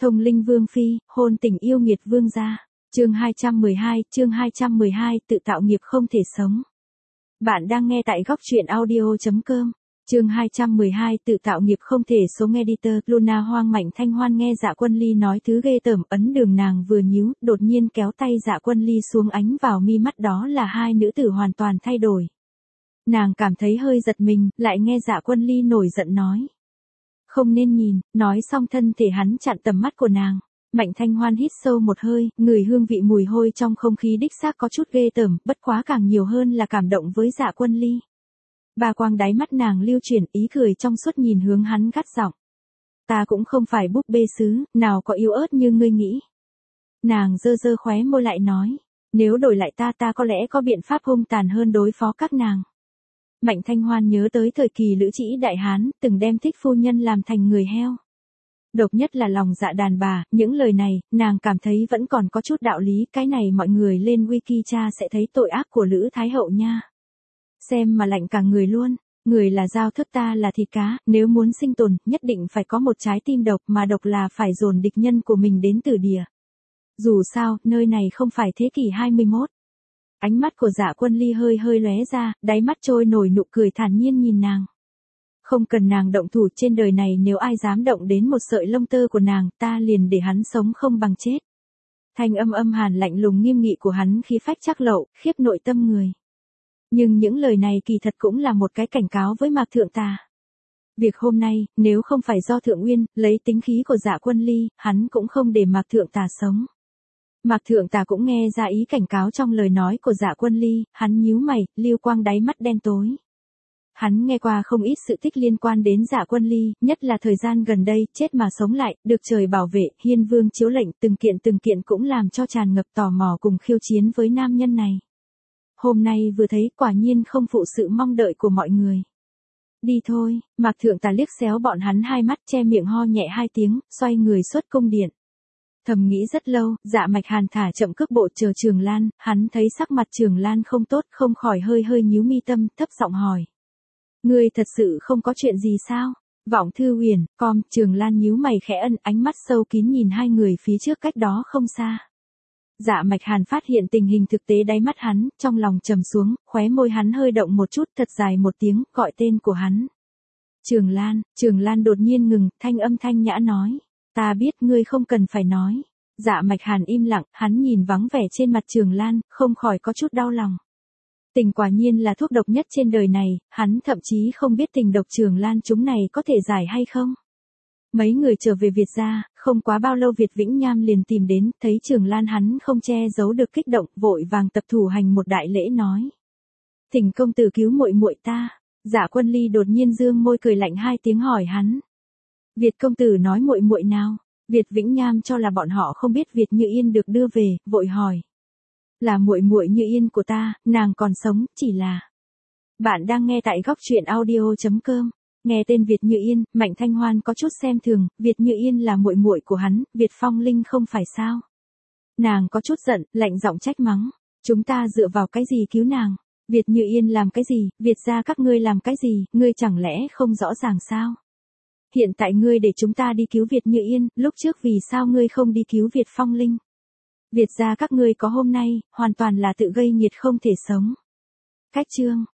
Thông linh vương phi, hôn tình yêu nghiệt vương gia. Chương 212, tự tạo nghiệp không thể sống. Bạn đang nghe tại góc truyện audio.com. Chương 212, tự tạo nghiệp không thể sống. Editor Luna Hoang. Mạnh Thanh Hoan nghe Dạ Quân Ly nói thứ ghê tởm, ấn đường nàng vừa nhíu, đột nhiên kéo tay Dạ Quân Ly xuống, ánh vào mi mắt đó là hai nữ tử hoàn toàn thay đổi. Nàng cảm thấy hơi giật mình, lại nghe Dạ Quân Ly nổi giận nói: không nên nhìn. Nói xong thân thể hắn chặn tầm mắt của nàng. Mạnh Thanh Hoan hít sâu một hơi, ngửi hương vị mùi hôi trong không khí đích xác có chút ghê tởm, bất quá càng nhiều hơn là cảm động với Dạ Quân Ly. Bà quang đáy mắt nàng lưu chuyển, ý cười trong suốt nhìn hướng hắn gắt giọng: ta cũng không phải búp bê sứ, nào có yếu ớt như ngươi nghĩ. Nàng giơ giơ khóe môi lại nói: nếu đổi lại ta có lẽ có biện pháp hung tàn hơn đối phó các nàng. Mạnh Thanh Hoan nhớ tới thời kỳ Lữ Trĩ Đại Hán, từng đem thích phu nhân làm thành người heo. Độc nhất là lòng dạ đàn bà, những lời này, nàng cảm thấy vẫn còn có chút đạo lý, cái này mọi người lên wiki tra sẽ thấy tội ác của Lữ Thái Hậu nha. Xem mà lạnh cả người luôn, người là dao thức, ta là thịt cá, nếu muốn sinh tồn, nhất định phải có một trái tim độc, mà độc là phải dồn địch nhân của mình đến tử địa. Dù sao, nơi này không phải thế kỷ 21. Ánh mắt của Dạ Quân Ly hơi hơi lóe ra, đáy mắt trôi nổi nụ cười thản nhiên nhìn nàng. Không cần nàng động thủ, trên đời này nếu ai dám động đến một sợi lông tơ của nàng, ta liền để hắn sống không bằng chết. Thanh âm âm hàn lạnh lùng nghiêm nghị của hắn khí phách trắc lậu, khiếp nội tâm người. Nhưng những lời này kỳ thật cũng là một cái cảnh cáo với Mạc Thượng Tà. Việc hôm nay, nếu không phải do Thượng Uyên lấy tính khí của Dạ Quân Ly, hắn cũng không để Mạc Thượng Tà sống. Mạc Thượng Tà cũng nghe ra ý cảnh cáo trong lời nói của Dạ Quân Ly, hắn nhíu mày, lưu quang đáy mắt đen tối. Hắn nghe qua không ít sự tích liên quan đến Dạ Quân Ly, nhất là thời gian gần đây, chết mà sống lại, được trời bảo vệ, hiên vương chiếu lệnh, từng kiện cũng làm cho tràn ngập tò mò cùng khiêu chiến với nam nhân này. Hôm nay vừa thấy, quả nhiên không phụ sự mong đợi của mọi người. Đi thôi. Mạc Thượng Tà liếc xéo bọn hắn hai mắt, che miệng ho nhẹ hai tiếng, xoay người xuất cung điện. Thầm nghĩ rất lâu, Dạ Mạch Hàn thả chậm cước bộ chờ Trường Lan, hắn thấy sắc mặt Trường Lan không tốt, không khỏi hơi hơi nhíu mi tâm, thấp giọng hỏi: ngươi thật sự không có chuyện gì sao? Vọng Thư Huyền, Trường Lan nhíu mày khẽ ân, ánh mắt sâu kín nhìn hai người phía trước cách đó không xa. Dạ Mạch Hàn phát hiện tình hình thực tế đáy mắt hắn, trong lòng trầm xuống, khóe môi hắn hơi động một chút, thật dài một tiếng, gọi tên của hắn. Trường Lan đột nhiên ngừng, thanh âm thanh nhã nói: ta biết, ngươi không cần phải nói. Dạ Mạch Hàn im lặng, hắn nhìn vắng vẻ trên mặt Trường Lan, không khỏi có chút đau lòng. Tình quả nhiên là thuốc độc nhất trên đời này, hắn thậm chí không biết tình độc Trường Lan chúng này có thể giải hay không. Mấy người trở về Việt gia, không quá bao lâu Việt Vĩnh Nham liền tìm đến, thấy Trường Lan hắn không che giấu được kích động, vội vàng tập thủ hành một đại lễ nói: thỉnh công tử cứu muội muội ta. Dạ Quân Ly đột nhiên dương môi cười lạnh hai tiếng hỏi hắn: Việt công tử nói muội muội nào? Việt Vĩnh Nham cho là bọn họ không biết Việt Như Yên được đưa về, vội hỏi: là muội muội Như Yên của ta, nàng còn sống, chỉ là. Bạn đang nghe tại góc truyện audio.com. Nghe tên Việt Như Yên, Mạnh Thanh Hoan có chút xem thường, Việt Như Yên là muội muội của hắn, Việt Phong Linh không phải sao? Nàng có chút giận, lạnh giọng trách mắng: chúng ta dựa vào cái gì cứu nàng? Việt Như Yên làm cái gì, Việt gia các ngươi làm cái gì, ngươi chẳng lẽ không rõ ràng sao? Hiện tại ngươi để chúng ta đi cứu Việt Như Yên, lúc trước vì sao ngươi không đi cứu Việt Phong Linh? Việt gia các ngươi có hôm nay, hoàn toàn là tự gây nghiệt không thể sống. Cách chương.